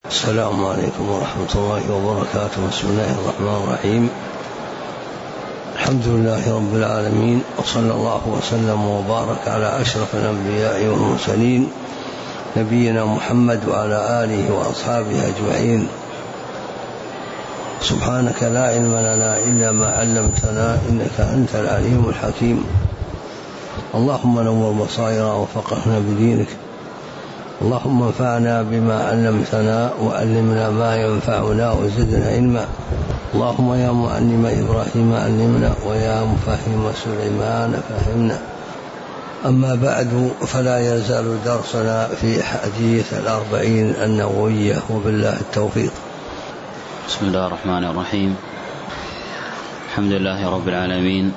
السلام عليكم ورحمة الله وبركاته. بسم الله الرحمن الرحيم. الحمد لله رب العالمين، وصلى الله وسلم وبارك على أشرف الأنبياء والمرسلين نبينا محمد وعلى آله وأصحابه أجمعين. سبحانك لا علم لنا إلا ما علمتنا إنك أنت العليم الحكيم. اللهم نور بصائرنا وفقهنا بدينك، اللهم انفعنا بما علمتنا وعلمنا ما ينفعنا وزدنا علما. اللهم يا معلم إبراهيم علمنا ويا مفهم سليمان فهمنا. أما بعد، فلا يزال درسنا في حديث 40 النووية، وبالله التوفيق. بسم الله الرحمن الرحيم. الحمد لله رب العالمين،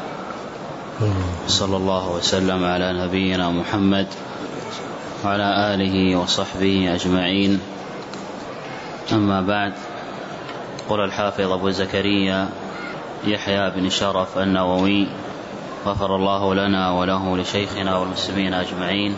صلى الله وسلم على نبينا محمد وعلى آله وصحبه أجمعين. أما بعد، قال الحافظ أبو زكريا يحيى بن شرف النووي غفر الله لنا وله لشيخنا والمسلمين أجمعين.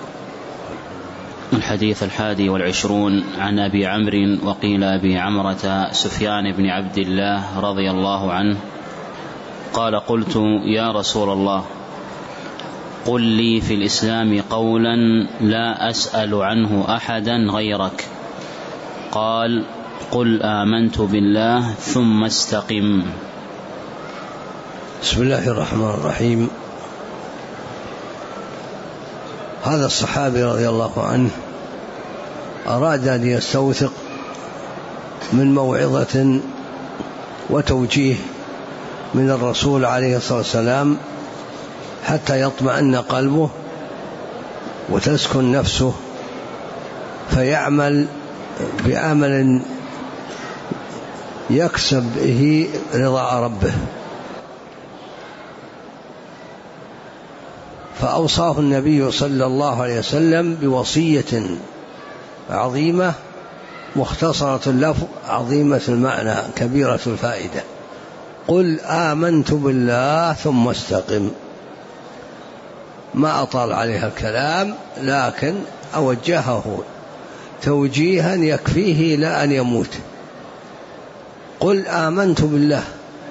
الحديث 21 عن أبي عمرو وقيل أبي عمرة سفيان بن عبد الله رضي الله عنه قال: قلت يا رسول الله، قل لي في الإسلام قولا لا أسأل عنه أحدا غيرك. قال: قل آمنت بالله ثم استقم. بسم الله الرحمن الرحيم. هذا الصحابي رضي الله عنه أراد أن يستوثق من موعظة وتوجيه من الرسول عليه الصلاة والسلام حتى يطمئن قلبه وتسكن نفسه، فيعمل بعمل يكسب به رضا ربه. فأوصاه النبي صلى الله عليه وسلم بوصية عظيمة مختصرة اللفظ عظيمة المعنى كبيرة الفائدة: قل آمنت بالله ثم استقم. ما أطال عليها الكلام، لكن أوجهه توجيها يكفيه لا أن يموت. قل آمنت بالله.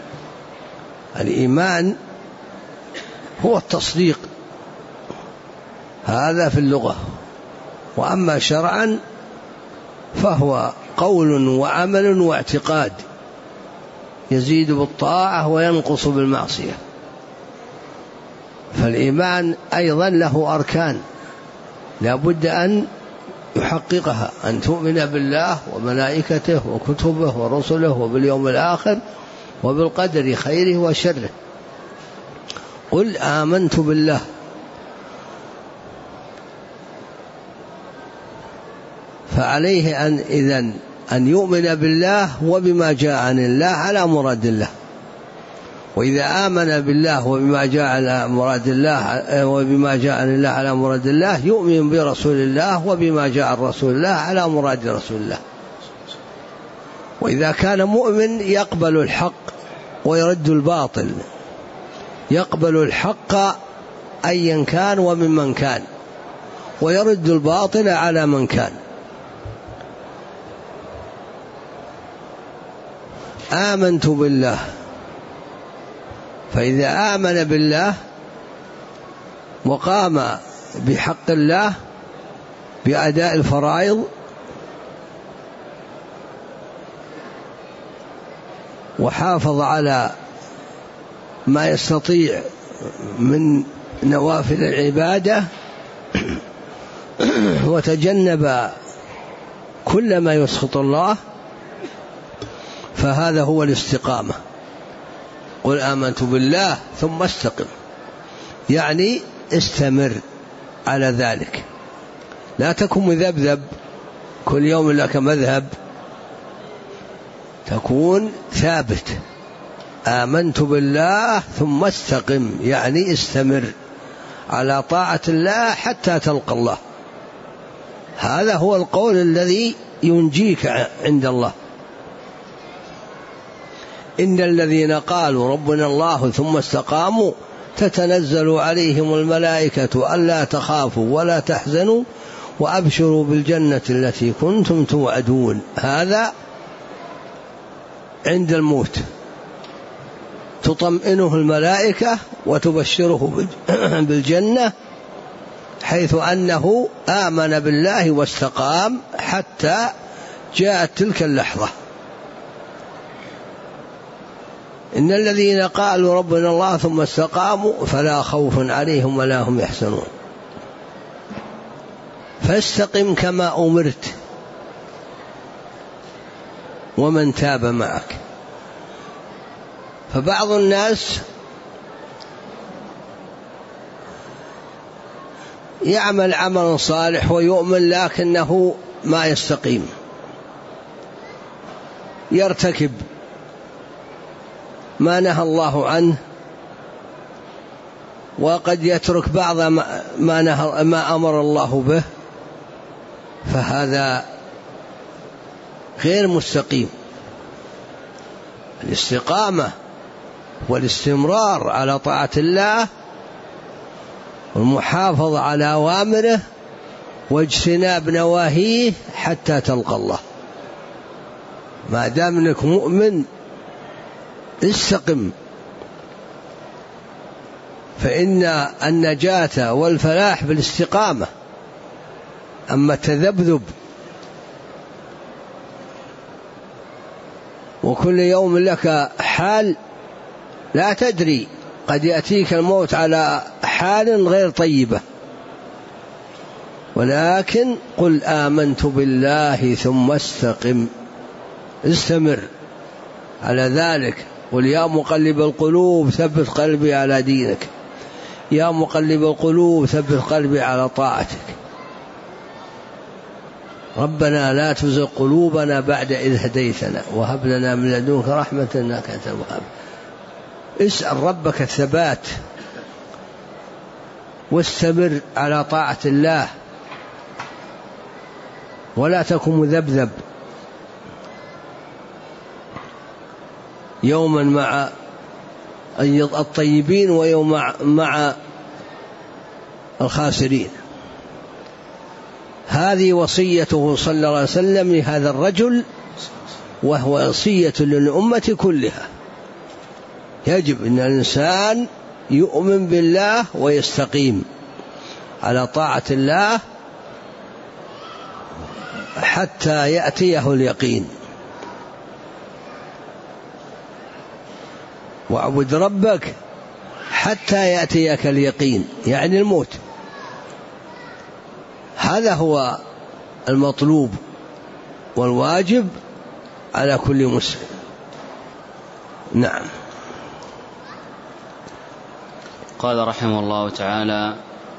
الإيمان هو التصديق، هذا في اللغة، وأما شرعا فهو قول وعمل واعتقاد، يزيد بالطاعة وينقص بالمعصية. فالإيمان أيضا له أركان لا بد أن يحققها: أن تؤمن بالله وملائكته وكتبه ورسله وباليوم الآخر وبالقدر خيره وشره. قل آمنت بالله. فعليه أن يؤمن بالله وبما جاء عن الله على مراد الله. وإذا آمن بالله وبما جاء على مراد الله وبما جاء عن الله على مراد الله، يؤمن برسول الله وبما جاء عن رسول الله على مراد رسول الله. وإذا كان مؤمن يقبل الحق ويرد الباطل، يقبل الحق أيا كان وممن كان، ويرد الباطل على من كان. آمنت بالله. فإذا آمن بالله وقام بحق الله بأداء الفرائض وحافظ على ما يستطيع من نوافل العبادة وتجنب كل ما يسخط الله، فهذا هو الاستقامة. قل آمنت بالله ثم استقم، يعني استمر على ذلك، لا تكن مذبذب كل يوم لك مذهب، تكون ثابت. آمنت بالله ثم استقم، يعني استمر على طاعة الله حتى تلقى الله. هذا هو القول الذي ينجيك عند الله. إن الذين قالوا ربنا الله ثم استقاموا تتنزل عليهم الملائكة ألا تخافوا ولا تحزنوا وأبشروا بالجنة التي كنتم توعدون. هذا عند الموت تطمئنه الملائكة وتبشره بالجنة، حيث أنه آمن بالله واستقام حتى جاءت تلك اللحظة. إن الذين قالوا ربنا الله ثم استقاموا فلا خوف عليهم ولا هم يحزنون. فاستقم كما أمرت ومن تاب معك. فبعض الناس يعمل عملا صالح ويؤمن لكنه ما يستقيم، يرتكب ما نهى الله عنه، وقد يترك بعض ما أمر الله به، فهذا غير مستقيم. الاستقامة والاستمرار على طاعة الله والمحافظة على أوامره واجتناب نواهيه حتى تلقى الله. ما دام انك مؤمن استقم، فإن النجاة والفلاح بالاستقامة. أما التذبذب وكل يوم لك حال لا تدري، قد يأتيك الموت على حال غير طيبة. ولكن قل آمنت بالله ثم استقم، استمر على ذلك. قل يا مقلب القلوب ثبت قلبي على دينك، يا مقلب القلوب ثبت قلبي على طاعتك. ربنا لا تزغ قلوبنا بعد إذ هديتنا وهب لنا من لدنك رحمة إنك أنت الوهاب. اسأل ربك الثبات واستمر على طاعة الله ولا تكن مذبذب، يوما مع الطيبين ويوم مع الخاسرين. هذه وصيته صلى الله عليه وسلم لهذا الرجل، وهو وصية للأمة كلها. يجب أن الإنسان يؤمن بالله ويستقيم على طاعة الله حتى يأتيه اليقين. واعبد ربك حتى يأتيك اليقين، يعني الموت. هذا هو المطلوب والواجب على كل مسلم. نعم. قال رحمه الله تعالى: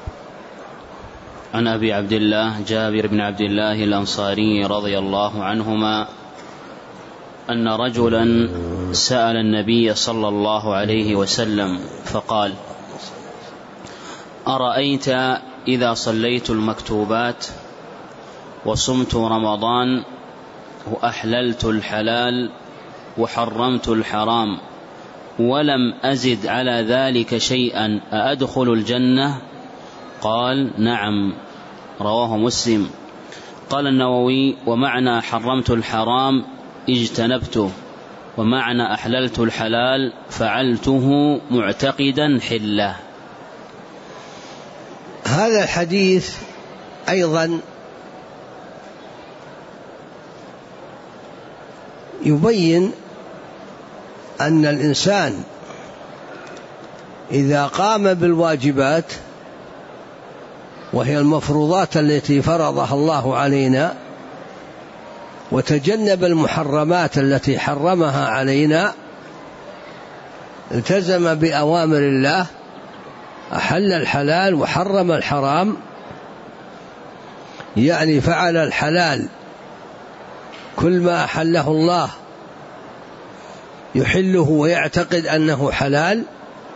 عن أبي عبد الله جابر بن عبد الله الأنصاري رضي الله عنهما أن رجلا سأل النبي صلى الله عليه وسلم فقال: أرأيت إذا صليت المكتوبات وصمت رمضان وأحللت الحلال وحرمت الحرام ولم أزد على ذلك شيئا أأدخل الجنة؟ قال: نعم. رواه مسلم. قال النووي: ومعنى حرمت الحرام اجتنبته، ومعنى أحللت الحلال فعلته معتقدا حله. هذا الحديث أيضا يبين أن الإنسان إذا قام بالواجبات وهي المفروضات التي فرضها الله علينا، وتجنب المحرمات التي حرمها علينا، التزم بأوامر الله، أحل الحلال وحرم الحرام، يعني فعل الحلال كل ما أحله الله يحله ويعتقد أنه حلال،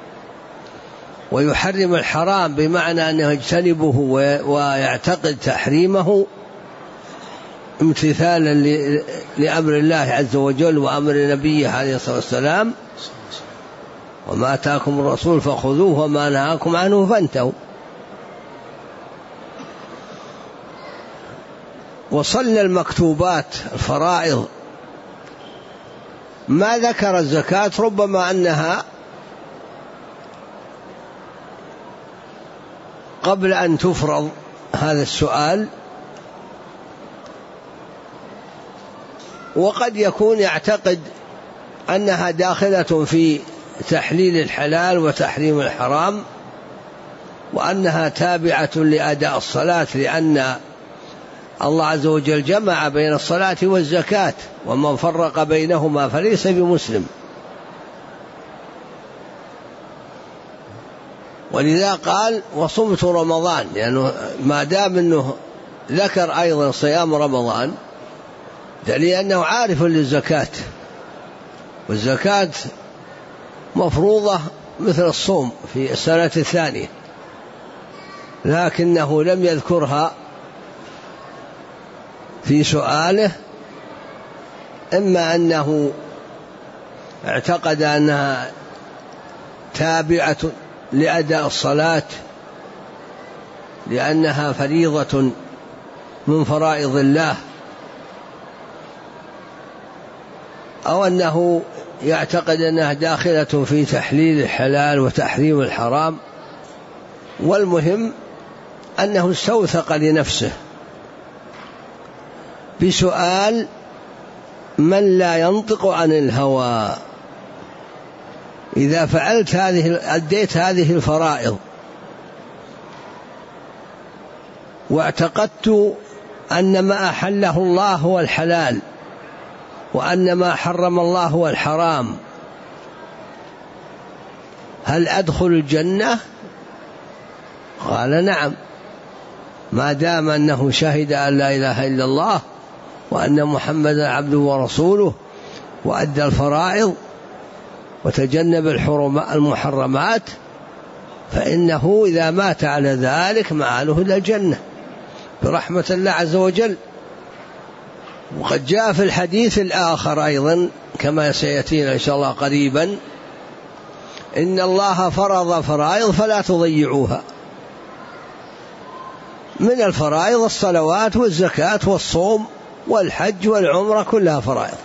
ويحرم الحرام بمعنى أنه يجتنبه ويعتقد تحريمه امتثالا لأمر الله عز وجل وأمر نبيه عليه الصلاة والسلام: وما آتاكم الرسول فخذوه وما نهاكم عنه فانتهوا. وصلى المكتوبات الفرائض ما ذكر الزكاة، ربما أنها قبل أن تفرض هذا السؤال، وقد يكون يعتقد أنها داخلة في تحليل الحلال وتحريم الحرام، وأنها تابعة لأداء الصلاة، لأن الله عز وجل جمع بين الصلاة والزكاة، ومن فرق بينهما فليس بمسلم. ولذا قال وصمت رمضان، لأنه ما دام أنه ذكر أيضا صيام رمضان دليل أنه عارف للزكاة، والزكاة مفروضة مثل الصوم في السنة الثانية، لكنه لم يذكرها في سؤاله، إما أنه اعتقد أنها تابعة لأداء الصلاة لأنها فريضة من فرائض الله، أو أنه يعتقد أنها داخلة في تحليل الحلال وتحريم الحرام. والمهم أنه استوثق لنفسه بسؤال من لا ينطق عن الهوى: إذا فعلت أديت هذه الفرائض واعتقدت أن ما أحله الله هو الحلال وأن ما حرم الله هو الحرام، هل أدخل الجنة؟ قال نعم، ما دام أنه شهد أن لا إله إلا الله وأن محمدا عبده ورسوله وأدى الفرائض وتجنب المحرمات، فإنه إذا مات على ذلك مآله إلى الجنة برحمة الله عز وجل. وقد جاء في الحديث الآخر أيضا كما سيأتينا إن شاء الله قريبا: إن الله فرض فرائض فلا تضيعوها. من الفرائض الصلوات والزكاة والصوم والحج والعمرة، كلها فرائض.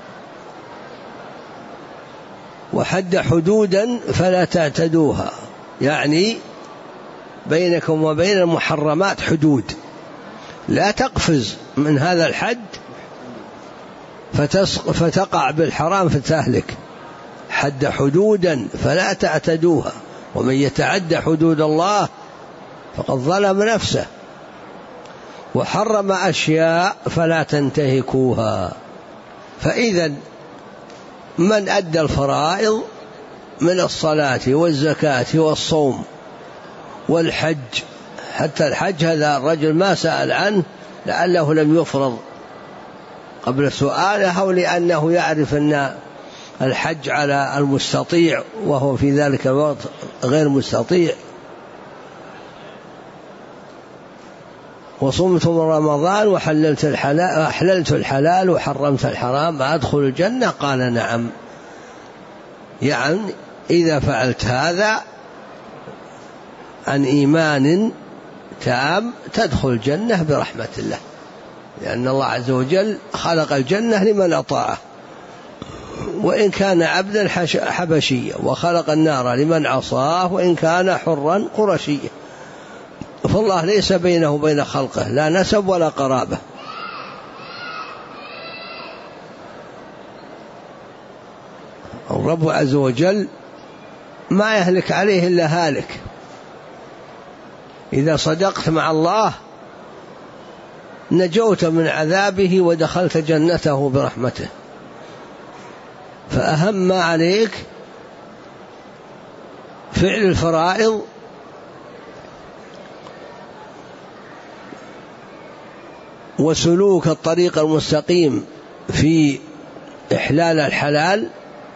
وحد حدودا فلا تعتدوها، يعني بينكم وبين المحرمات حدود، لا تقفز من هذا الحد فتقع بالحرام فتهلك. حد حدودا فلا تعتدوها، ومن يتعد حدود الله فقد ظلم نفسه. وحرم أشياء فلا تنتهكوها. فإذا من أدى الفرائض من الصلاة والزكاة والصوم والحج، حتى الحج هذا الرجل ما سأل عنه لعله لم يفرض قبل سؤاله، أو لأنه يعرف أن الحج على المستطيع وهو في ذلك الوقت غير مستطيع. وصمت رمضان وأحللت الحلال وحرمت الحرام أدخل الجنة؟ قال نعم، يعني إذا فعلت هذا عن إيمان تام تدخل الجنة برحمة الله، لأن الله عز وجل خلق الجنة لمن أطاعه وإن كان عبدا حبشيا، وخلق النار لمن عصاه وإن كان حرا قرشيا. فالله ليس بينه وبين خلقه لا نسب ولا قرابة. الرب عز وجل ما يهلك عليه إلا هالك. إذا صدقت مع الله نجوت من عذابه ودخلت جنته برحمته. فأهم ما عليك فعل الفرائض وسلوك الطريق المستقيم في إحلال الحلال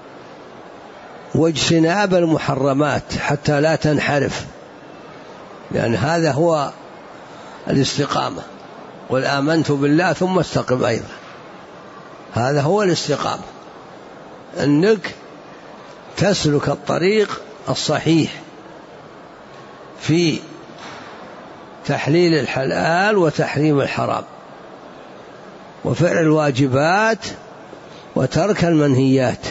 واجتناب المحرمات حتى لا تنحرف، لأن هذا هو الاستقامة. قل آمنت بالله ثم استقم أيضا، هذا هو الاستقامة، أنك تسلك الطريق الصحيح في تحليل الحلال وتحريم الحرام. وفعل الواجبات وترك المنهيات.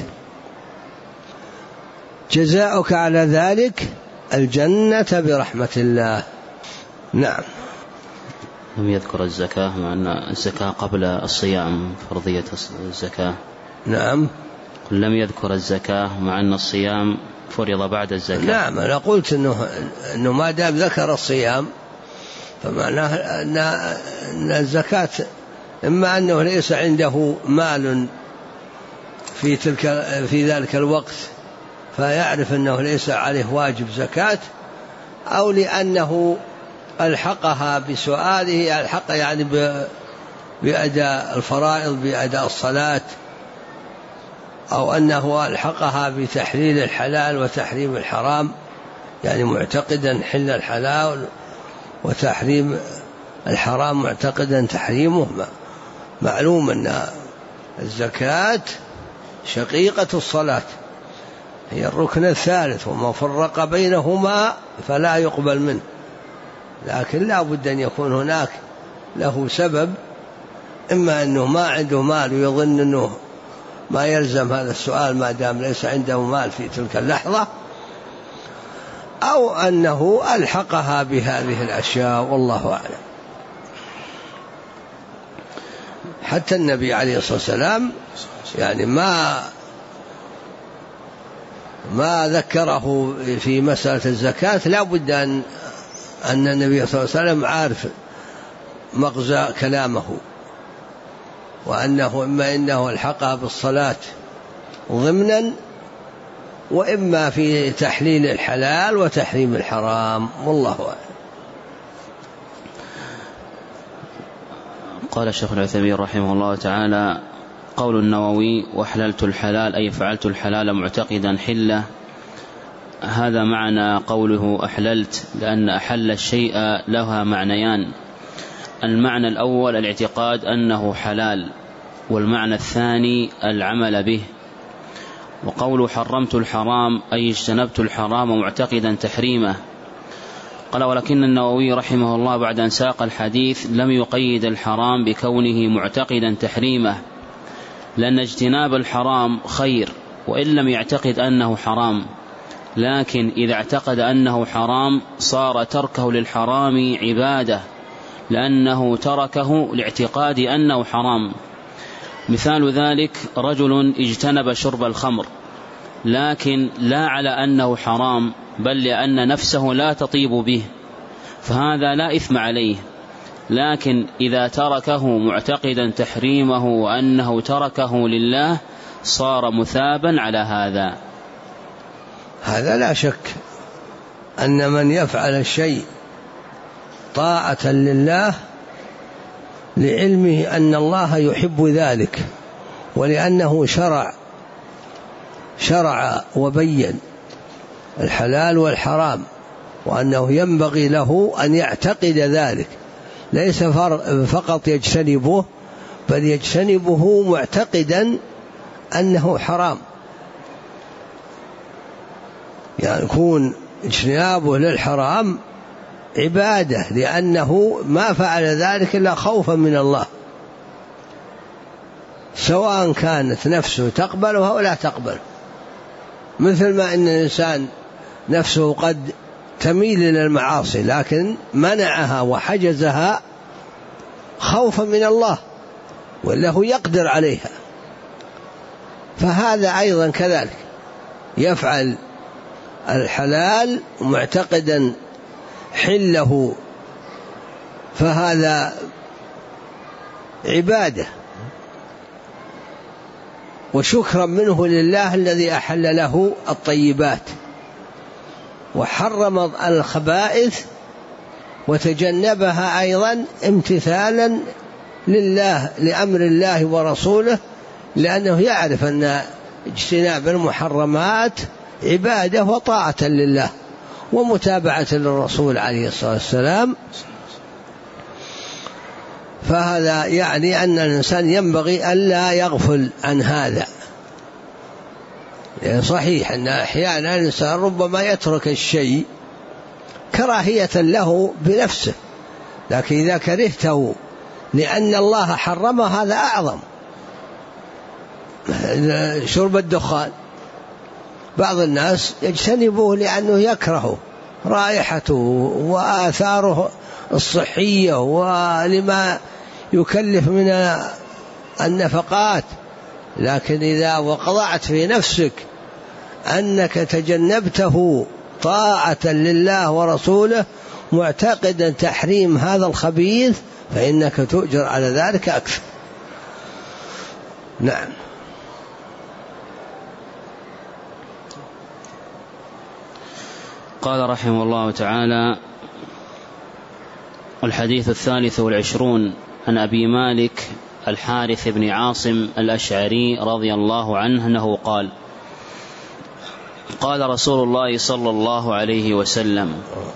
جزاؤك على ذلك الجنة برحمة الله. نعم. لم يذكر الزكاة، مع أن الزكاة قبل الصيام، فرضية الزكاة. نعم. لم يذكر الزكاة مع أن الصيام فرض بعد الزكاة. نعم، أنا قلت أنه ما دام ذكر الصيام فمعناه أن الزكاة إما أنه ليس عنده مال في ذلك الوقت فيعرف أنه ليس عليه واجب زكاة، أو لأنه ألحقها بسؤاله، ألحق يعني بأداء الفرائض، بأداء الصلاة، أو أنه ألحقها بتحليل الحلال وتحريم الحرام، يعني معتقدا حل الحلال وتحريم الحرام معتقدا تحريمه. معلوم أن الزكاة شقيقة الصلاة، هي الركن الثالث، وما فرق بينهما فلا يقبل منه. لكن لا بد أن يكون هناك له سبب، إما أنه ما عنده مال ويظن أنه ما يلزم هذا السؤال ما دام ليس عنده مال في تلك اللحظة، أو أنه ألحقها بهذه الأشياء، والله أعلم. حتى النبي عليه الصلاة والسلام يعني ما ذكره في مسألة الزكاة، لا بد أن النبي صلى الله عليه وسلم عارف مغزى كلامه، وأنه إما إنه الحقها بالصلاة ضمنا، وإما في تحليل الحلال وتحريم الحرام، والله أعلم. قال الشيخ العثيمين رحمه الله تعالى: قول النووي: وحللت الحلال أي فعلت الحلال معتقدا حله، هذا معنى قوله أحللت، لأن أحل الشيء لها معنيان: المعنى الأول الاعتقاد أنه حلال، والمعنى الثاني العمل به. وقوله حرمت الحرام أي اجتنبت الحرام معتقدا تحريمه. قال: ولكن النووي رحمه الله بعد أن ساق الحديث لم يقيد الحرام بكونه معتقدا تحريمه، لأن اجتناب الحرام خير وإن لم يعتقد أنه حرام، لكن إذا اعتقد أنه حرام صار تركه للحرام عبادة، لأنه تركه لاعتقاد أنه حرام. مثال ذلك: رجل اجتنب شرب الخمر لكن لا على أنه حرام، بل لأن نفسه لا تطيب به، فهذا لا إثم عليه. لكن إذا تركه معتقدا تحريمه وأنه تركه لله صار مثابا على هذا. هذا لا شك أن من يفعل الشيء طاعة لله لعلمه أن الله يحب ذلك، ولأنه شرع وبين الحلال والحرام، وأنه ينبغي له أن يعتقد ذلك، ليس فقط يجتنبه، بل يجتنبه معتقدا أنه حرام، يعني يكون اجتنابه للحرام عبادة، لأنه ما فعل ذلك إلا خوفا من الله، سواء كانت نفسه تقبله أو لا تقبله. مثل ما أن الإنسان نفسه قد تميل إلى المعاصي لكن منعها وحجزها خوفا من الله، ولا هو يقدر عليها، فهذا أيضا كذلك يفعل الحلال معتقدا حله، فهذا عبادة وشكرا منه لله الذي أحل له الطيبات وحرم الخبائث وتجنبها أيضا امتثالا لله لأمر الله ورسوله، لأنه يعرف أن اجتناب المحرمات عبادة وطاعة لله ومتابعة للرسول عليه الصلاة والسلام. فهذا يعني أن الإنسان ينبغي ألا يغفل عن هذا. صحيح أن أحيانا الإنسان ربما يترك الشيء كراهية له بنفسه، لكن إذا كرهته لأن الله حرم هذا أعظم. شرب الدخان بعض الناس يجتنبه لأنه يكره رائحته وآثاره الصحية ولما يكلف من النفقات، لكن إذا وقضعت في نفسك أنك تجنبته طاعة لله ورسوله معتقدا تحريم هذا الخبيث فإنك تؤجر على ذلك أكثر. نعم. قال رحمه الله تعالى: الحديث 23 عن أبي مالك الحارث بن عاصم الأشعري رضي الله عنه أنه قال: قال رسول الله صلى الله عليه وسلم: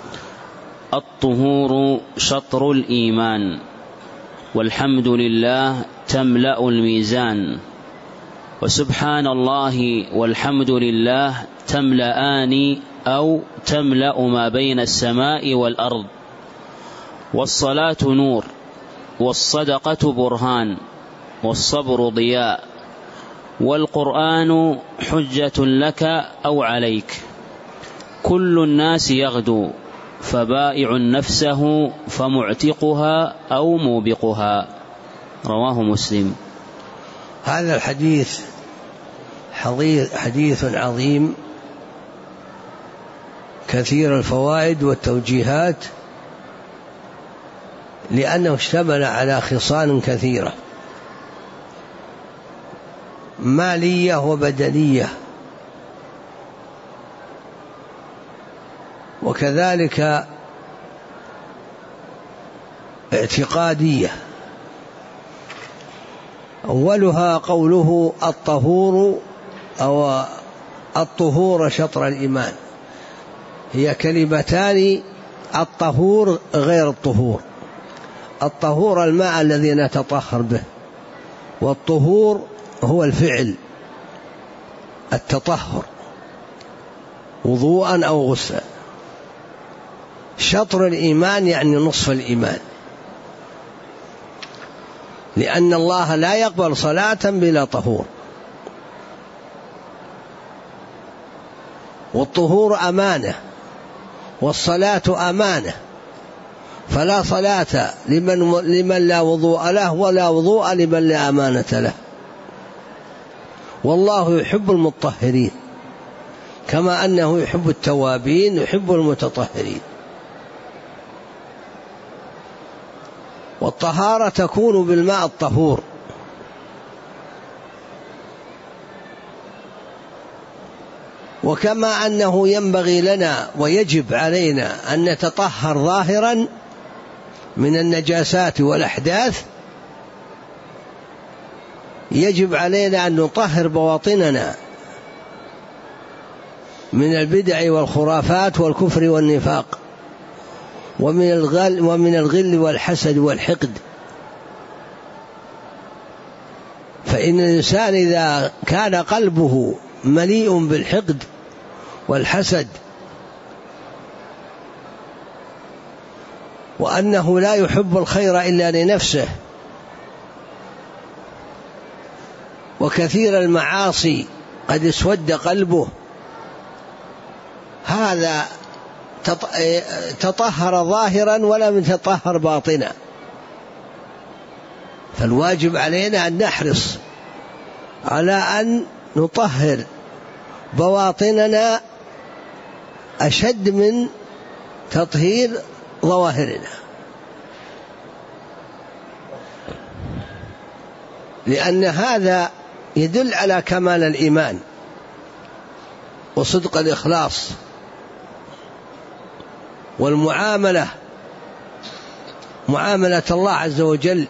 الطهور شطر الإيمان والحمد لله تملأ الميزان وسبحان الله والحمد لله تملأان أو تملأ ما بين السماء والأرض، والصلاة نور والصدقة برهان والصبر ضياء والقرآن حجة لك أو عليك، كل الناس يغدو فبائع نفسه فمعتقها أو موبقها. رواه مسلم. هذا الحديث حديث عظيم كثير الفوائد والتوجيهات، لأنه اشتمل على خصال كثيرة مالية وبدنية، وكذلك اعتقادية. أولها قوله الطهور أو الطهور شطر الإيمان، هي كلمتان، الطهور غير الطهور. الطهور الماء الذي نتطهر به، والطهور هو الفعل التطهر وضوءا أو غسلا. شطر الإيمان يعني نصف الإيمان، لأن الله لا يقبل صلاة بلا طهور، والطهور أمانة والصلاة أمانة، فلا صلاة لمن لا وضوء له ولا وضوء لمن لا أمانة له. والله يحب المطهرين كما أنه يحب التوابين يحب المتطهرين. والطهارة تكون بالماء الطهور، وكما أنه ينبغي لنا ويجب علينا أن نتطهر ظاهرا من النجاسات والأحداث، يجب علينا أن نطهر بواطننا من البدع والخرافات والكفر والنفاق ومن الغل والحسد والحقد. فإن الإنسان إذا كان قلبه مليء بالحقد والحسد وأنه لا يحب الخير إلا لنفسه، وكثير المعاصي قد اسود قلبه، هذا تطهر ظاهرا ولم يتطهر باطنا. فالواجب علينا أن نحرص على أن نطهر بواطننا أشد من تطهير ظواهرنا، لأن هذا يدل على كمال الإيمان وصدق الإخلاص والمعاملة، معاملة الله عز وجل،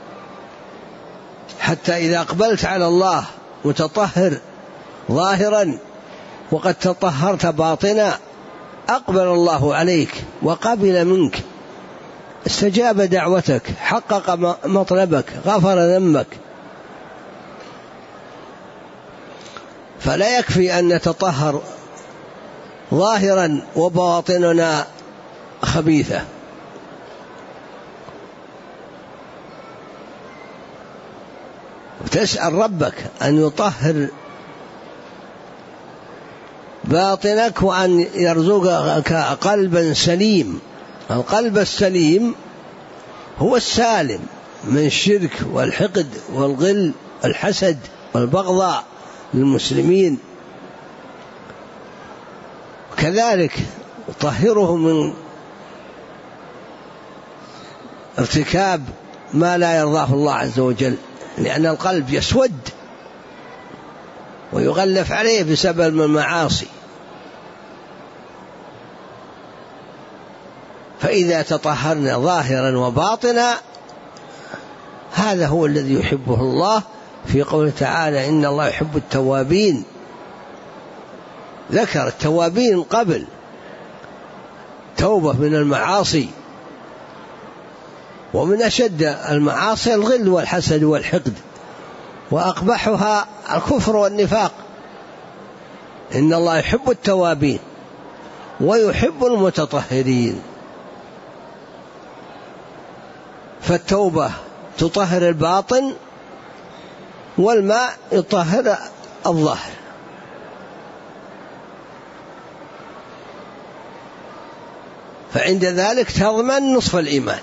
حتى إذا أقبلت على الله متطهر ظاهرا وقد تطهرت باطنا أقبل الله عليك وقبل منك، استجاب دعوتك، حقق مطلبك، غفر ذنبك. فلا يكفي أن نتطهر ظاهرا وبواطننا خبيثة. وتسأل ربك أن يطهر باطنك وأن يرزقك قلبا سليم. القلب السليم هو السالم من الشرك والحقد والغل والحسد والبغضاء للمسلمين. كذلك طهره من ارتكاب ما لا يرضاه الله عز وجل، لأن القلب يسود ويغلف عليه بسبب المعاصي. فإذا تطهرنا ظاهرا وباطنا هذا هو الذي يحبه الله في قوله تعالى إن الله يحب التوابين. ذكر التوابين قبل توبة من المعاصي، ومن أشد المعاصي الغل والحسد والحقد، وأقبحها الكفر والنفاق. إن الله يحب التوابين ويحب المتطهرين. فالتوبة تطهر الباطن والماء يطهر الظاهر. فعند ذلك تضمن نصف الإيمان،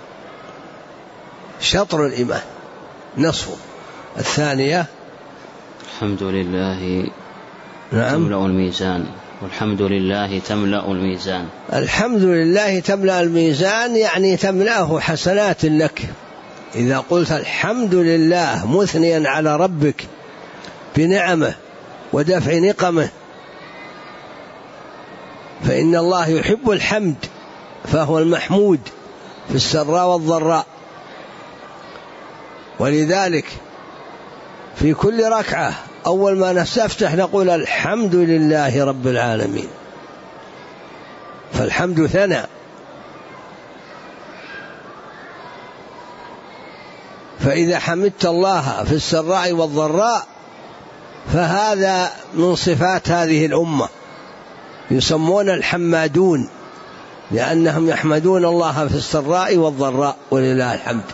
شطر الإيمان نصفه. الثانية الحمد لله نعم تملأ الميزان، والحمد لله تملأ الميزان. الحمد لله تملأ الميزان يعني تملأه حسنات لك. إذا قلت الحمد لله مثنيا على ربك بنعمه ودفع نقمه، فإن الله يحب الحمد، فهو المحمود في السراء والضراء. ولذلك في كل ركعة أول ما نستفتح نقول الحمد لله رب العالمين، فالحمد ثناء. فإذا حمدت الله في السراء والضراء فهذا من صفات هذه الأمة، يسمون الحمادون، لأنهم يحمدون الله في السراء والضراء، ولله الحمد.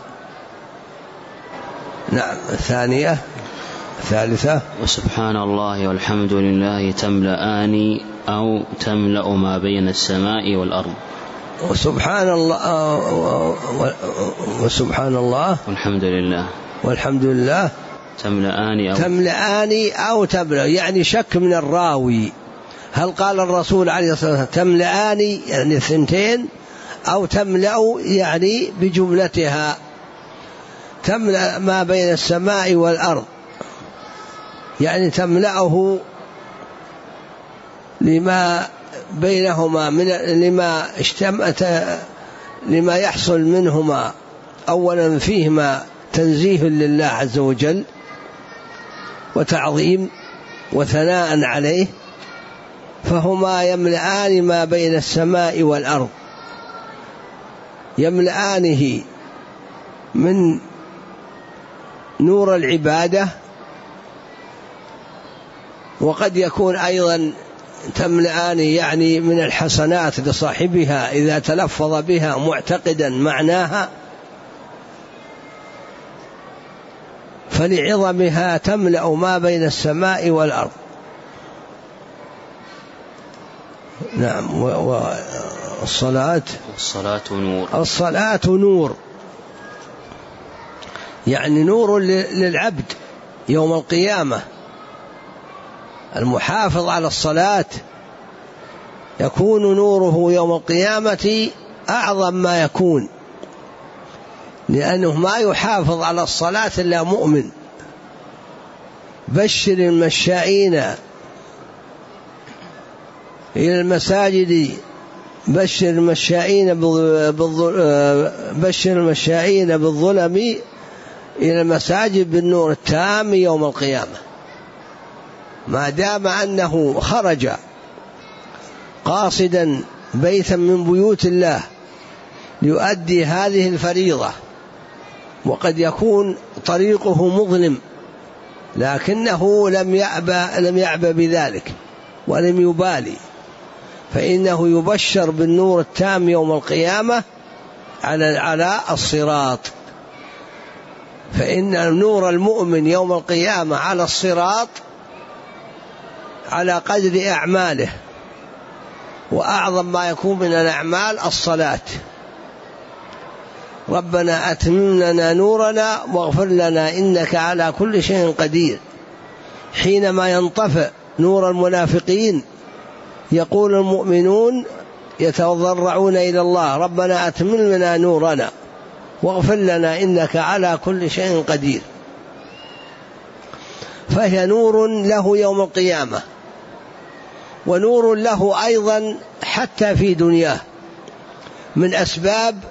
نعم. الثانية الثالثة وسبحان الله والحمد لله تملأان أو تملأ ما بين السماء والأرض. وسبحان الله والحمد لله تملأان أو تملأ، يعني شك من الراوي، هل قال الرسول عليه الصلاة والسلام تملأان يعني الثنتين، أو تملأ يعني بجملتها، تملأ ما بين السماء والأرض، يعني تملأه لما بينهما من لما يحصل منهما. أولا فيهما تنزيه لله عز وجل وتعظيم وثناء عليه، فهما يملأان ما بين السماء والأرض، يملأانه من نور العبادة، وقد يكون أيضا تملأان يعني من الحسنات لصاحبها إذا تلفظ بها معتقدا معناها، فلعظمها تملأ ما بين السماء والأرض. نعم. والصلاة نور، يعني نور للعبد يوم القيامة. المحافظ على الصلاة يكون نوره يوم القيامة أعظم ما يكون، لأنه ما يحافظ على الصلاة إلا مؤمن. بشر المشائين إلى المساجد، بشر المشائين بالظلم إلى المساجد بالنور التام يوم القيامة. ما دام أنه خرج قاصدا بيتا من بيوت الله ليؤدي هذه الفريضة، وقد يكون طريقه مظلم لكنه لم يعبأ بذلك ولم يبالي، فإنه يبشر بالنور التام يوم القيامة على الصراط. فإن نور المؤمن يوم القيامة على الصراط على قدر أعماله، وأعظم ما يكون من الأعمال الصلاة. ربنا أتمم لنا نورنا واغفر لنا إنك على كل شيء قدير. حينما ينطفئ نور المنافقين يقول المؤمنون يتضرعون إلى الله ربنا أتمم لنا نورنا واغفر لنا إنك على كل شيء قدير. فهي نور له يوم القيامة، ونور له أيضا حتى في دنياه، من أسباب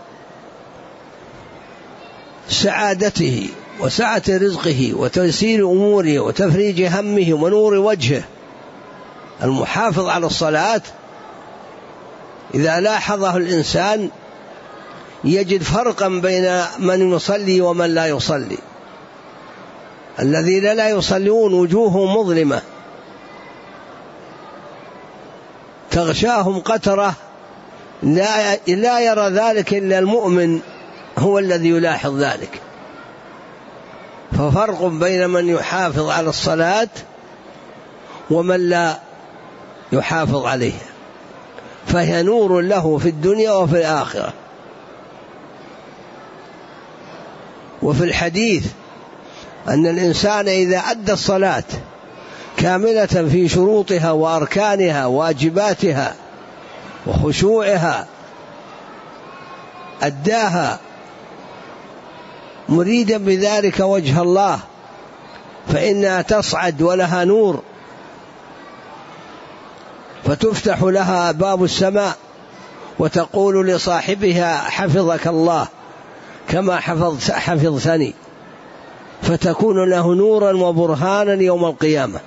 سعادته وسعة رزقه وتيسير أموره وتفريج همه ونور وجهه. المحافظ على الصلاة إذا لاحظه الإنسان يجد فرقا بين من يصلي ومن لا يصلي. الذين لا يصلون وجوههم مظلمة تغشاهم قترة، لا يرى ذلك إلا المؤمن هو الذي يلاحظ ذلك. ففرق بين من يحافظ على الصلاة ومن لا يحافظ عليها، فهي نور له في الدنيا وفي الآخرة. وفي الحديث أن الإنسان إذا أدى الصلاة كاملة في شروطها وأركانها واجباتها وخشوعها، أداها مريدا بذلك وجه الله، فإنها تصعد ولها نور، فتفتح لها باب السماء وتقول لصاحبها حفظك الله كما حفظتني، فتكون له نورا وبرهانا يوم القيامة.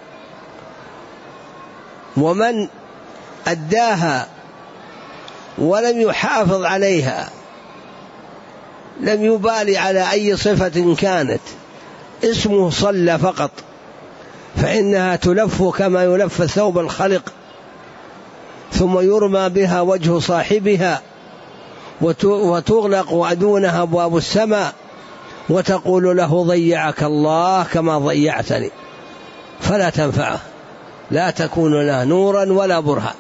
ومن أداها ولم يحافظ عليها لم يبالي على أي صفة كانت، اسمه صلى فقط، فإنها تلف كما يلف ثوب الخلق، ثم يرمى بها وجه صاحبها وتغلق دونها أبواب السماء وتقول له ضيعك الله كما ضيعتني، فلا تنفعه، لا تكون له نورا ولا برهان.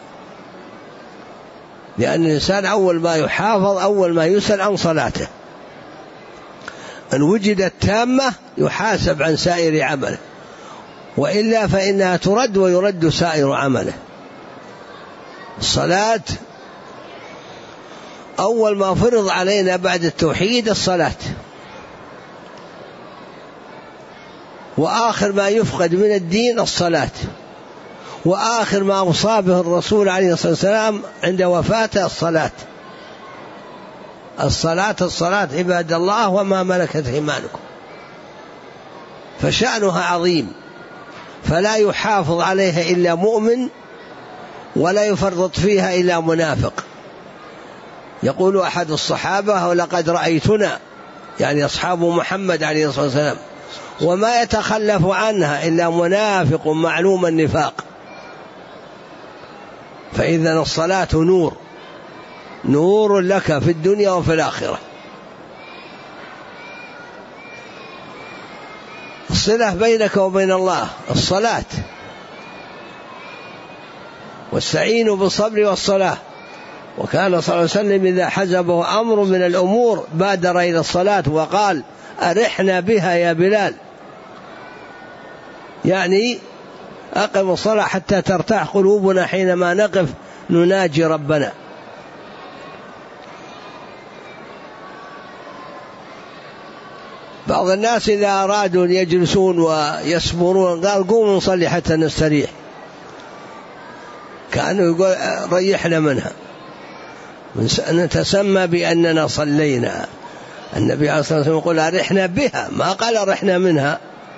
لأن الإنسان أول ما يحافظ أول ما يسأل عن صلاته، إن وجدت تامة يحاسب عن سائر عمله، وإلا فإنها ترد ويرد سائر عمله. الصلاة أول ما فرض علينا بعد التوحيد الصلاة، وآخر ما يفقد من الدين الصلاة، وآخر ما أوصى به الرسول عليه الصلاة والسلام عند وفاته الصلاة. الصلاة عباد الله وما ملكت أيمانكم، فشأنها عظيم، فلا يحافظ عليها إلا مؤمن ولا يفرط فيها إلا منافق. يقول أحد الصحابة ولقد رأيتنا، يعني أصحاب محمد عليه الصلاة والسلام، وما يتخلف عنها إلا منافق معلوم النفاق. فإذن الصلاة نور لك في الدنيا وفي الآخرة. الصلة بينك وبين الله الصلاة، واستعينوا بالصبر والصلاة. وكان صلى الله عليه وسلم إذا حزبه أمر من الأمور بادر إلى الصلاة وقال أرحنا بها يا بلال، يعني أقم الصلاة حتى ترتاح قلوبنا حينما نقف نناجي ربنا. بعض الناس إذا أرادوا أن يجلسون ويصبرون قال قوموا نصلي حتى نستريح، كأنه يقول ريحنا منها، نتسمى بأننا صلينا. النبي عليه الصلاة والسلام يقول أرحنا بها، ما قال أرحنا منها.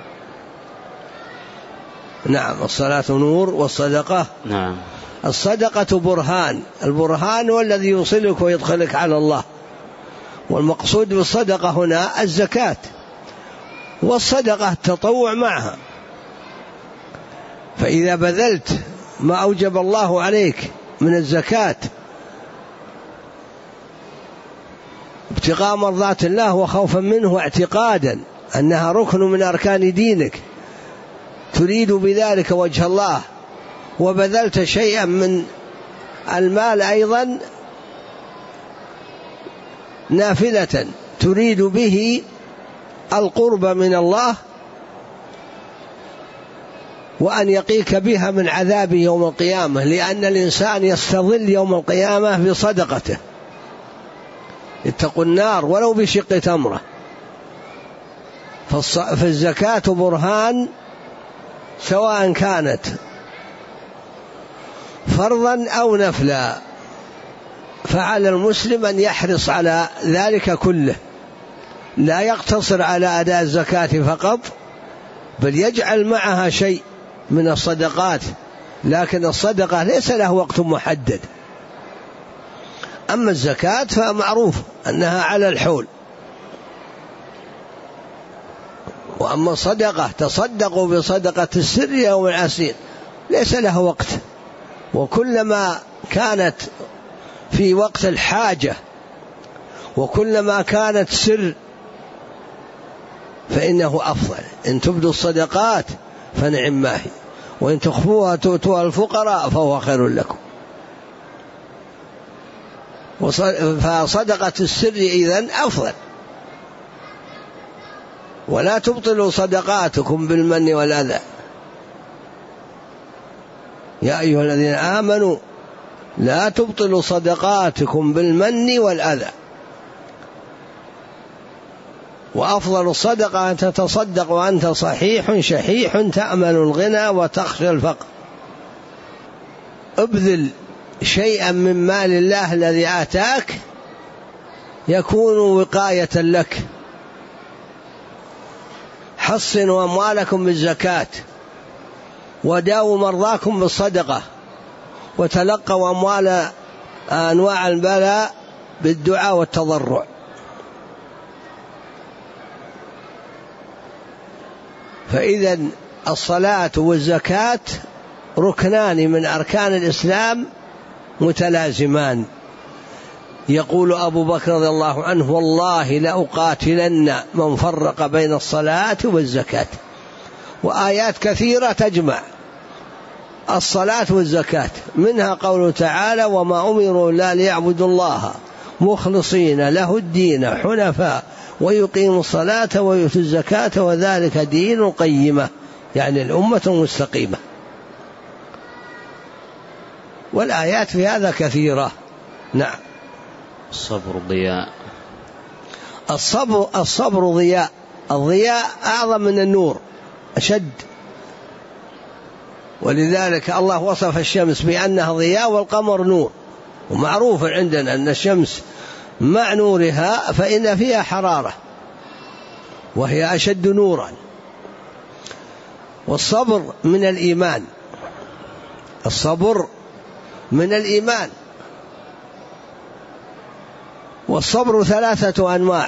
نعم، الصلاة نور والصدقة نعم. الصدقة برهان، البرهان هو الذي يوصلك ويدخلك على الله، والمقصود بالصدقة هنا الزكاة، والصدقة التطوع معها. فإذا بذلت ما أوجب الله عليك من الزكاة ابتغاء مرضات الله وخوفا منه واعتقادا أنها ركن من أركان دينك تريد بذلك وجه الله، وبذلت شيئا من المال أيضا نافلة تريد به القرب من الله وأن يقيك بها من عذاب يوم القيامة، لأن الإنسان يستظل يوم القيامة بصدقته، اتقوا النار ولو بشق تمرة. فالزكاة برهان سواء كانت فرضا أو نفلا، فعلى المسلم أن يحرص على ذلك كله، لا يقتصر على أداء الزكاة فقط، بل يجعل معها شيء من الصدقات، لكن الصدقة ليس له وقت محدد. أما الزكاة فمعروف أنها على الحول، وأما الصدقة تصدقوا بصدقة السر يوم العسير ليس له وقت، وكلما كانت في وقت الحاجة وكلما كانت سر فإنه أفضل. إن تبدوا الصدقات فنعم ما هي، وإن تخفوها تؤتوها الفقراء فهو خير لكم. فصدقة السر إذن أفضل. ولا تبطلوا صدقاتكم بالمن والأذى يا أيها الذين آمنوا لا تبطلوا صدقاتكم بالمن والأذى. وأفضل الصدقة أن تتصدق وأنت صحيح شحيح تأمل الغنى وتخشى الفقر. ابذل شيئا من مال الله الذي آتاك يكون وقاية لك. حصنوا أموالكم بالزكاة، وداووا مرضاكم بالصدقة، وتلقوا أموال أنواع البلاء بالدعاء والتضرع. فإذا الصلاة والزكاة ركنان من أركان الإسلام متلازمان. يقول أبو بكر رضي الله عنه: والله لأقاتلن من فرق بين الصلاة والزكاة. وآيات كثيرة تجمع الصلاة والزكاة، منها قوله تعالى: وما أمروا إلا ليعبدوا الله مخلصين له الدين حنفاء ويقيموا الصلاة ويؤتوا الزكاة وذلك دين القيمة، يعني الأمة المستقيمة. والآيات في هذا كثيرة. نعم. الصبر ضياء. الصبر ضياء. الضياء أعظم من النور، أشد. ولذلك الله وصف الشمس بأنها ضياء والقمر نور. ومعروف عندنا أن الشمس مع نورها فإن فيها حرارة وهي أشد نورا. والصبر من الإيمان. الصبر من الإيمان. والصبر 3 أنواع: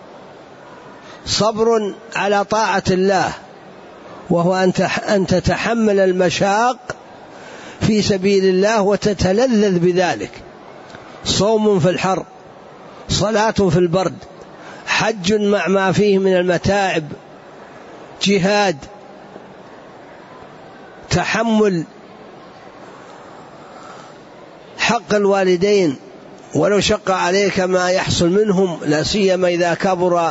صبر على طاعة الله، وهو أن تتحمل المشاق في سبيل الله وتتلذذ بذلك. صوم في الحر، صلاة في البرد، حج مع ما فيه من المتاعب، جهاد، تحمل حق الوالدين ولو شق عليك ما يحصل منهم، لا سيما إذا كبر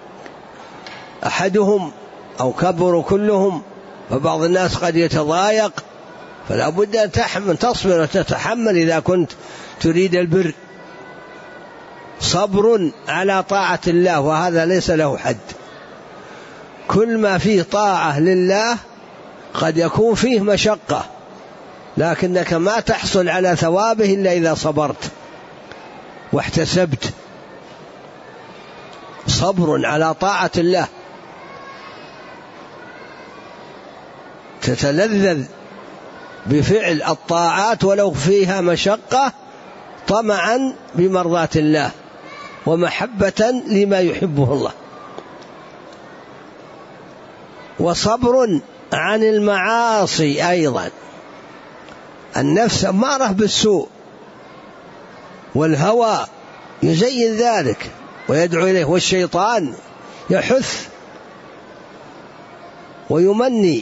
أحدهم أو كبروا كلهم، فبعض الناس قد يتضايق، فلا بد أن تصبر وتتحمل إذا كنت تريد البر. صبر على طاعة الله، وهذا ليس له حد. كل ما فيه طاعة لله قد يكون فيه مشقة، لكنك ما تحصل على ثوابه إلا إذا صبرت واحتسبت. صبر على طاعة الله، تتلذذ بفعل الطاعات ولو فيها مشقة طمعا بمرضاة الله ومحبة لما يحبه الله. وصبر عن المعاصي أيضا. النفس أمارة بالسوء، والهوى يزين ذلك ويدعو إليه، والشيطان يحث ويمني.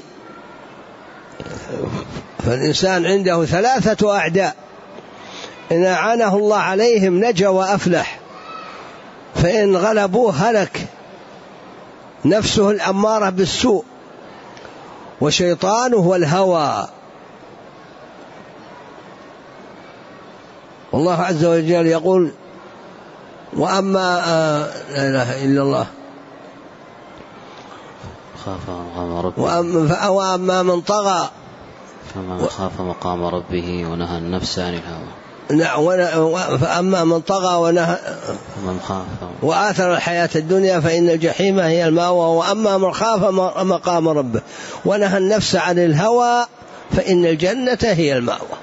فالإنسان عنده 3 أعداء، إن أعانه الله عليهم نجا وأفلح، فإن غلبوه هلك، نفسه الأمارة بالسوء، وشيطانه والهوى. والله عز وجل يقول: وأما لا إله إلا الله وأما من طغى فمن خاف مقام ربه ونهى النفس عن الهوى. فأما من طغى ونهى وآثر الحياة الدنيا فإن الجحيم هي المأوى، وأما من خاف مقام ربه ونهى النفس عن الهوى فإن الجنة هي المأوى.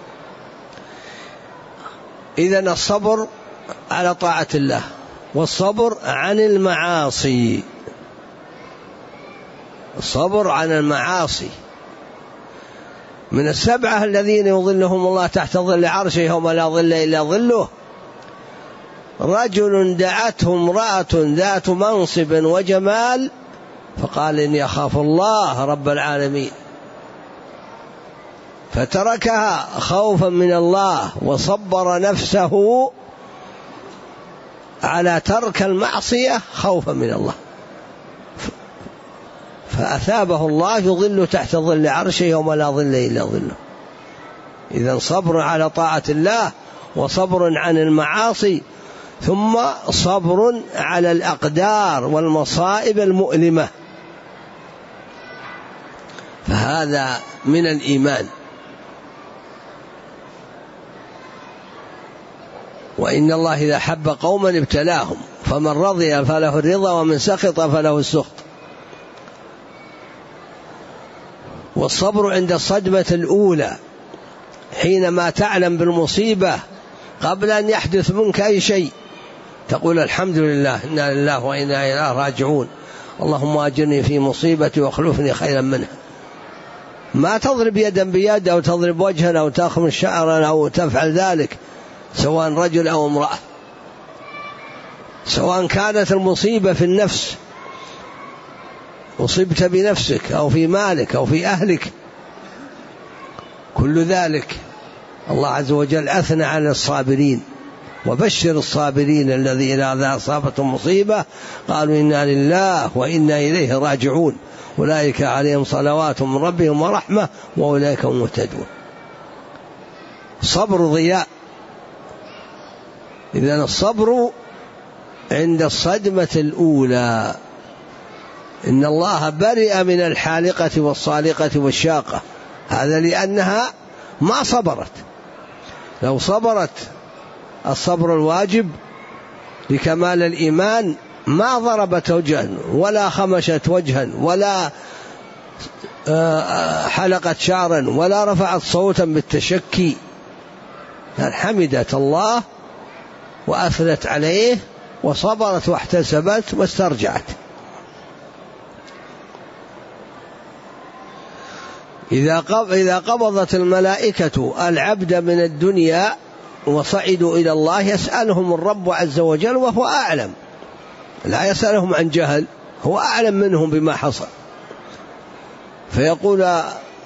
إذن الصبر على طاعة الله، والصبر عن المعاصي. الصبر عن المعاصي من 7 الذين يظلهم الله تحت ظل عرشه يوم لا ظل إلا ظله: رجل دعته امرأة ذات منصب وجمال فقال: إني أخاف الله رب العالمين، فتركها خوفا من الله، وصبر نفسه على ترك المعصية خوفا من الله، فأثابه الله يظل تحت ظل عرشه يوم لا ظل إلا ظله. إذن صبر على طاعة الله، وصبر عن المعاصي، ثم صبر على الأقدار والمصائب المؤلمة، فهذا من الإيمان. وإن الله إذا حب قوما ابتلاهم، فمن رضي فله الرضا ومن سخط فله السخط. والصبر عند الصدمة الأولى، حينما تعلم بالمصيبة قبل أن يحدث منك أي شيء تقول: الحمد لله، إنا لله وإنا إليه راجعون، اللهم أجرني في مصيبتي واخلفني خيرا منها. ما تضرب يدا بيد أو تضرب وجها أو تأخذ شعرا أو تفعل ذلك، سواء رجل أو امرأة، سواء كانت المصيبة في النفس، أصبت بنفسك أو في مالك أو في أهلك، كل ذلك الله عز وجل أثنى على الصابرين، وبشر الصابرين الذين إذا أصابتهم مصيبة قالوا: إنا لله وإنا إليه راجعون، أولئك عليهم صلوات من ربهم ورحمة وأولئك هم المهتدون. صبر ضياء. إذن الصبر عند الصدمة الأولى. إن الله برئ من الحالقة والصالقة والشاقة، هذا لأنها ما صبرت. لو صبرت الصبر الواجب لكمال الإيمان ما ضربت وجها ولا خمشت وجها ولا حلقت شعرا ولا رفعت صوتا بالتشكي، حمدت الله وأثنت عليه وصبرت واحتسبت واسترجعت. إذا قبضت الملائكة العبد من الدنيا وصعدوا إلى الله يسألهم الرب عز وجل وهو أعلم، لا يسألهم عن جهل، هو أعلم منهم بما حصل، فيقول: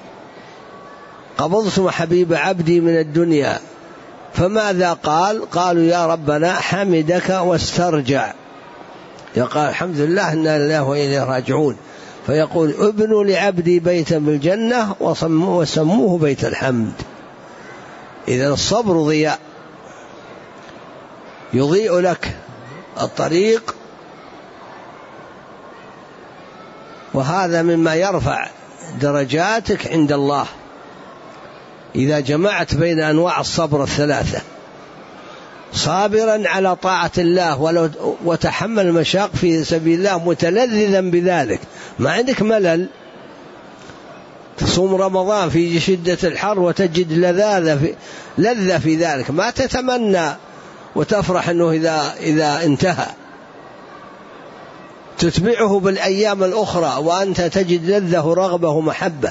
قبضتم حبيب عبدي من الدنيا فماذا قال؟ قالوا: يا ربنا حمدك واسترجع، يقال: الحمد لله إنا لله وإليه راجعون. فيقول: ابنوا لعبدي بيتا بالجنة وسموه بيت الحمد. إذا الصبر ضياء، يضيء لك الطريق، وهذا مما يرفع درجاتك عند الله إذا جمعت بين أنواع الصبر الثلاثة: صابرا على طاعة الله وتحمل المشاق في سبيل الله متلذذا بذلك، ما عندك ملل، تصوم رمضان في شدة الحر وتجد لذة في ذلك، ما تتمنى وتفرح أنه إذا انتهى، تتبعه بالأيام الأخرى وأنت تجد لذة ورغبة ومحبة.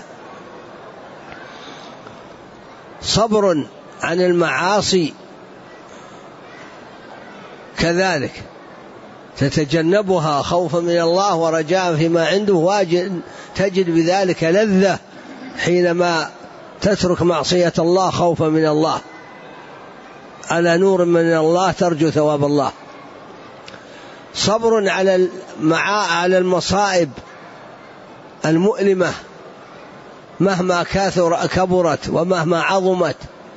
صبر عن المعاصي كذلك، تتجنبها خوفا من الله ورجاء فيما عنده، تجد بذلك لذة حينما تترك معصية الله خوفا من الله، على نور من الله ترجو ثواب الله. صبر على المصائب المؤلمة مهما كبرت ومهما عظمت،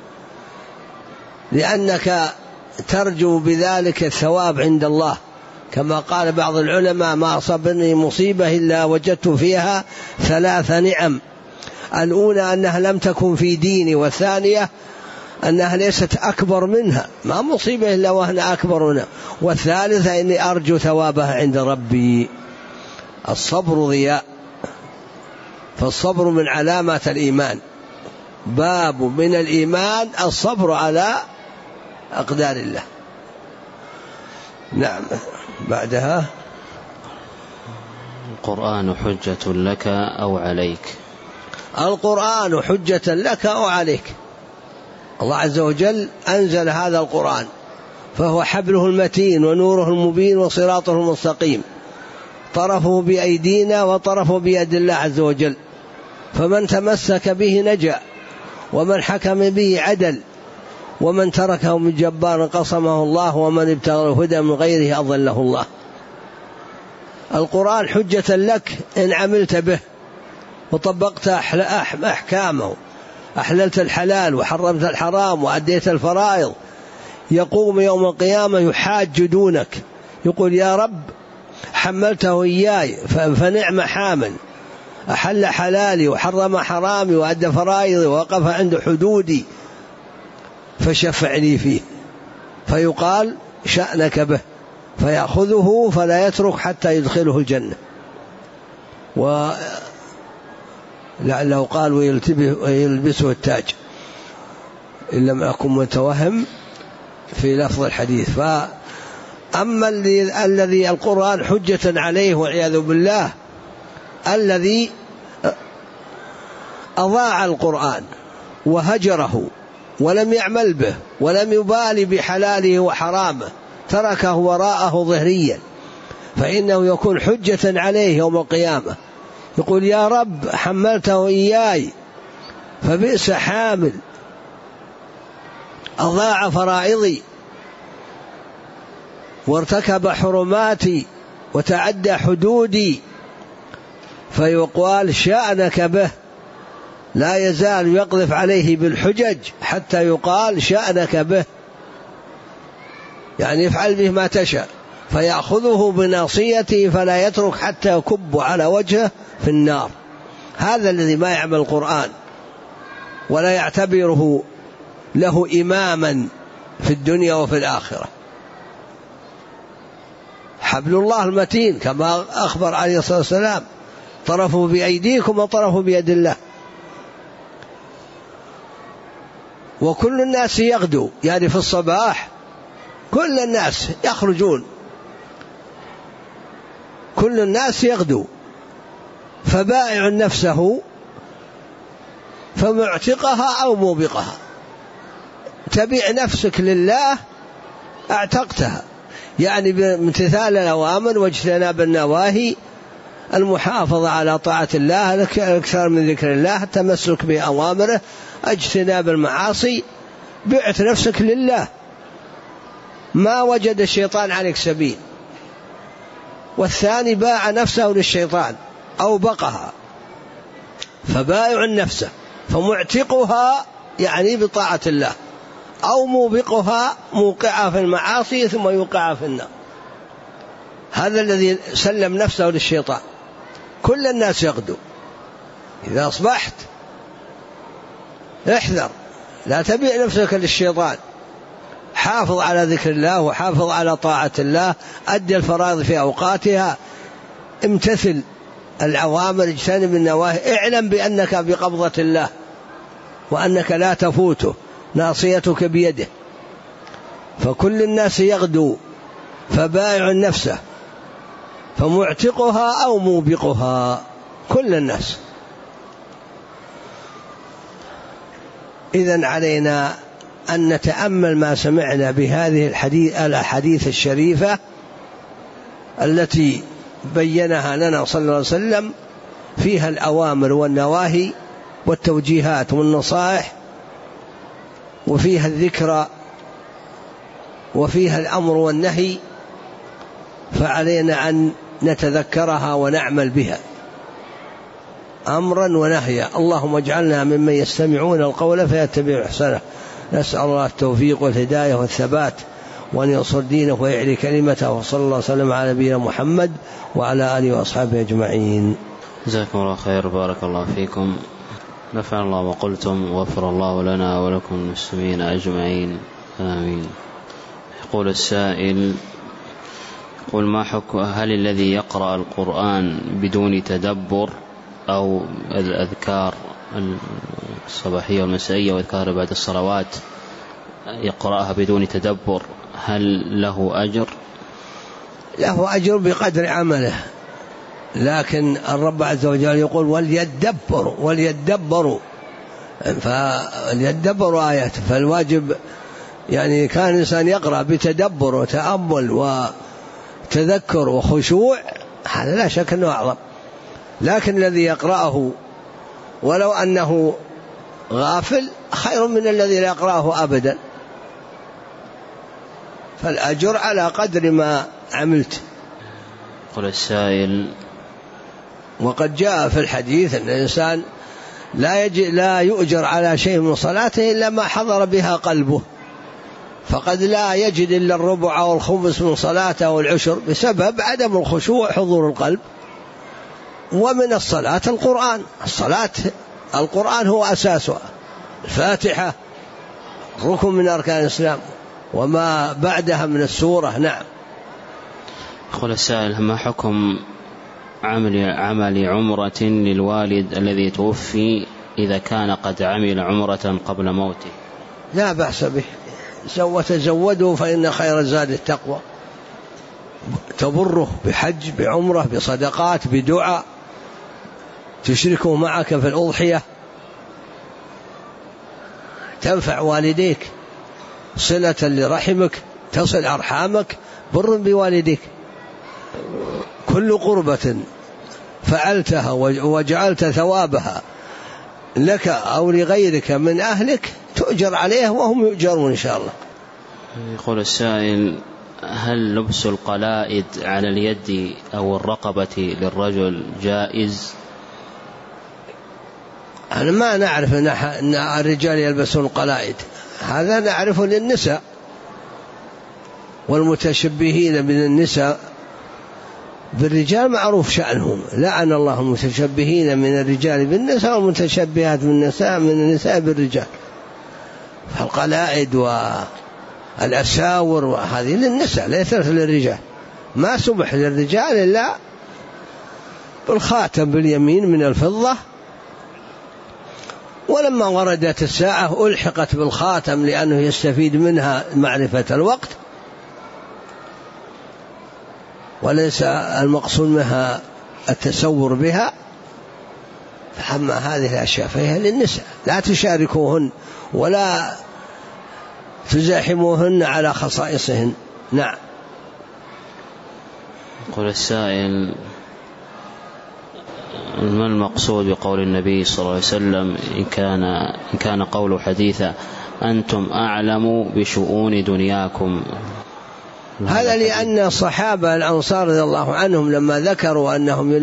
لأنك ترجو بذلك الثواب عند الله، كما قال بعض العلماء: ما أصابني مصيبة إلا وجدت فيها 3 نعم، الأولى أنها لم تكن في ديني، والثانية أنها ليست أكبر منها، ما مصيبة إلا وأنا أكبر منها، والثالثة إني أرجو ثوابها عند ربي. الصبر ضياء، فالصبر من علامات الإيمان، باب من الإيمان الصبر على أقدار الله. نعم. بعدها: القرآن حجة لك أو عليك. القرآن حجة لك أو عليك. الله عز وجل أنزل هذا القرآن، فهو حبله المتين ونوره المبين وصراطه المستقيم، طرفه بأيدينا وطرفه بيد الله عز وجل، فمن تمسك به نجا، ومن حكم به عدل، ومن تركه من جبار قصمه الله، ومن ابتغى الهدى من غيره أضله الله. القرآن حجة لك إن عملت به وطبقت أحكامه، أحللت الحلال وحرمت الحرام وأديت الفرائض، يقوم يوم القيامة يحاج دونك، يقول: يا رب حملته إياي فنعم حامل، أحل حلالي وحرم حرامي وأدى فرائضي ووقف عند حدودي، فشفعني فيه. فيقال: شأنك به، فيأخذه فلا يترك حتى يدخله الجنة. ولعله قال: ويلبسه التاج، إن لم أكن متوهم في لفظ الحديث. فأما الذي القرآن حجة عليه والعياذ بالله، الذي أضاع القرآن وهجره ولم يعمل به ولم يبالي بحلاله وحرامه، تركه وراءه ظهريا، فإنه يكون حجة عليه يوم القيامة، يقول: يا رب حملته إياي فبئس حامل، أضاع فرائضي وارتكب حرماتي وتعدى حدودي، فيقال: شأنك به. لا يزال يقذف عليه بالحجج حتى يقال: شأنك به، يعني يفعل به ما تشاء، فيأخذه بناصيته فلا يترك حتى يكب على وجهه في النار. هذا الذي ما يعمل القرآن ولا يعتبره له إماما في الدنيا وفي الآخرة. حبل الله المتين كما أخبر عليه الصلاة والسلام: طرفه بأيديكم وطرفه بيد الله. وكل الناس يغدو، يعني في الصباح كل الناس يخرجون، كل الناس يغدو، فبائع نفسه فمعتقها أو موبقها. تبيع نفسك لله اعتقتها، يعني بامتثال الأوامر واجتناب النواهي، المحافظة على طاعة الله، الأكثر من ذكر الله، التمسك بأوامره، اجتناب المعاصي، بعت نفسك لله، ما وجد الشيطان عليك سبيل. والثاني باع نفسه للشيطان أو بقها، فبائع نفسه فمعتقها يعني بطاعة الله، أو موبقها موقعها في المعاصي ثم يوقعها في النار. هذا الذي سلم نفسه للشيطان. كل الناس يغدو. إذا أصبحت احذر، لا تبيع نفسك للشيطان، حافظ على ذكر الله وحافظ على طاعة الله، أدي الفرائض في أوقاتها، امتثل الأوامر، اجتنب النواهي، اعلم بأنك بقبضة الله وأنك لا تفوته، ناصيتك بيده. فكل الناس يغدو، فبائع نفسه فمعتقها أو موبقها، كل الناس. إذن علينا أن نتأمل ما سمعنا بهذه الأحاديث الشريفة التي بينها لنا صلى الله عليه وسلم فيها الأوامر والنواهي والتوجيهات والنصائح، وفيها الذكرى، وفيها الأمر والنهي، فعلينا أن نتذكرها ونعمل بها أمرا ونهيا. اللهم اجعلنا ممن يستمعون القول فيتبعون أحسنه. نسأل الله التوفيق والهداية والثبات، وأن ينصر دينه ويعلي كلمته، وصلى الله وسلم على نبينا محمد وعلى آله وأصحابه أجمعين. جزاكم الله خير، بارك الله فيكم، نفع الله وقلتم، وغفر الله لنا ولكم المسلمين أجمعين، آمين. يقول السائل: قل ما حكم هل الذي يقرأ القرآن بدون تدبر أو الأذكار الصباحية والمسائية وأذكار بعد الصلوات يقرأها بدون تدبر، هل له أجر؟ له أجر بقدر عمله، لكن الرب عز وجل يقول وليدبروا فليدبروا آياته، فالواجب يعني كان الإنسان يقرأ بتدبر وتأمل وتذكر وخشوع، هذا لا شك أنه أعظم. لكن الذي يقرأه ولو أنه غافل خير من الذي لا يقرأه أبدا، فالأجر على قدر ما عملت. قل السائل: وقد جاء في الحديث أن الإنسان لا يؤجر على شيء من صلاته إلا ما حضر بها قلبه، فقد لا يجد إلا الربع أو الخمس من صلاته أو العشر بسبب عدم الخشوع حضور القلب. ومن الصلاة القرآن هو أساسها، الفاتحة ركن من أركان الإسلام وما بعدها من السورة. نعم. يقول السائل: ما حكم عمل عمرة للوالد الذي توفي إذا كان قد عمل عمرة قبل موته؟ لا بأس به، وتزودوا فإن خير الزاد التقوى، تبره بحج بعمرة بصدقات بدعاء، تشركه معك في الأضحية، تنفع والديك، صلة لرحمك، تصل أرحامك، بر بوالديك. كل قربة فعلتها وجعلت ثوابها لك أو لغيرك من أهلك تؤجر عليه وهم يؤجرون إن شاء الله. يقول السائل: هل لبس القلائد على اليد أو الرقبة للرجل جائز؟ أنا ما نعرف أن الرجال يلبسون قلائد، هذا نعرفه للنساء والمتشبهين من النساء بالرجال معروف شأنهم، لعن الله المتشبهين من الرجال بالنساء والمتشبهات من النساء بالرجال. فالقلائد والأساور وهذه للنساء ليست للرجال، ما سمح للرجال إلا بالخاتم باليمين من الفضة، ولما وردت الساعة ألحقت بالخاتم لأنه يستفيد منها معرفة الوقت، وليس المقصود منها التسور بها. فأما هذه الأشياء فهي للنساء، لا تشاركوهن ولا تزاحموهن على خصائصهن. نعم. يقول السائل: ما المقصود بقول النبي صلى الله عليه وسلم إن كان قوله حديثا أنتم أعلم بشؤون دنياكم؟ هذا لأن الصحابة الأنصار رضي الله عنهم لما ذكروا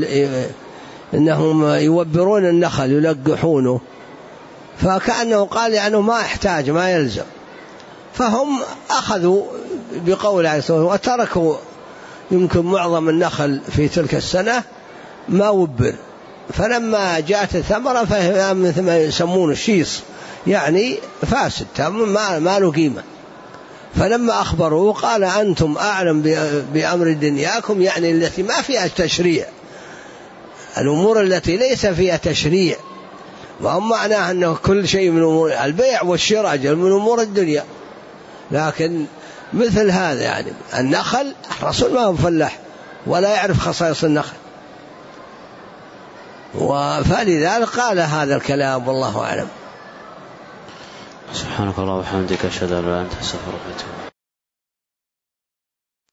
أنهم يوبرون النخل يلقحونه، فكأنه قال لأنه ما يحتاج ما يلزم، فهم أخذوا بقول عليه الصلاة والسلام وتركوا يمكن معظم النخل في تلك السنة ما وبر، فلما جاءت الثمرة فهي مثل ما يسمون الشيص، يعني فاسد ما له قيمة. فلما أخبروا قال أنتم أعلم بأمر دنياكم، يعني التي ما فيها تشريع، الأمور التي ليس فيها تشريع، وهم معناه أنه كل شيء من أمور البيع والشراء من أمور الدنيا. لكن مثل هذا يعني النخل الرسول ما هو فلاح ولا يعرف خصائص النخل، فلذلك قال هذا الكلام، والله أعلم. سبحانك اللهم وبحمدك، أشهد أن لا إله إلا أنت، أستغفرك وأتوب إليك.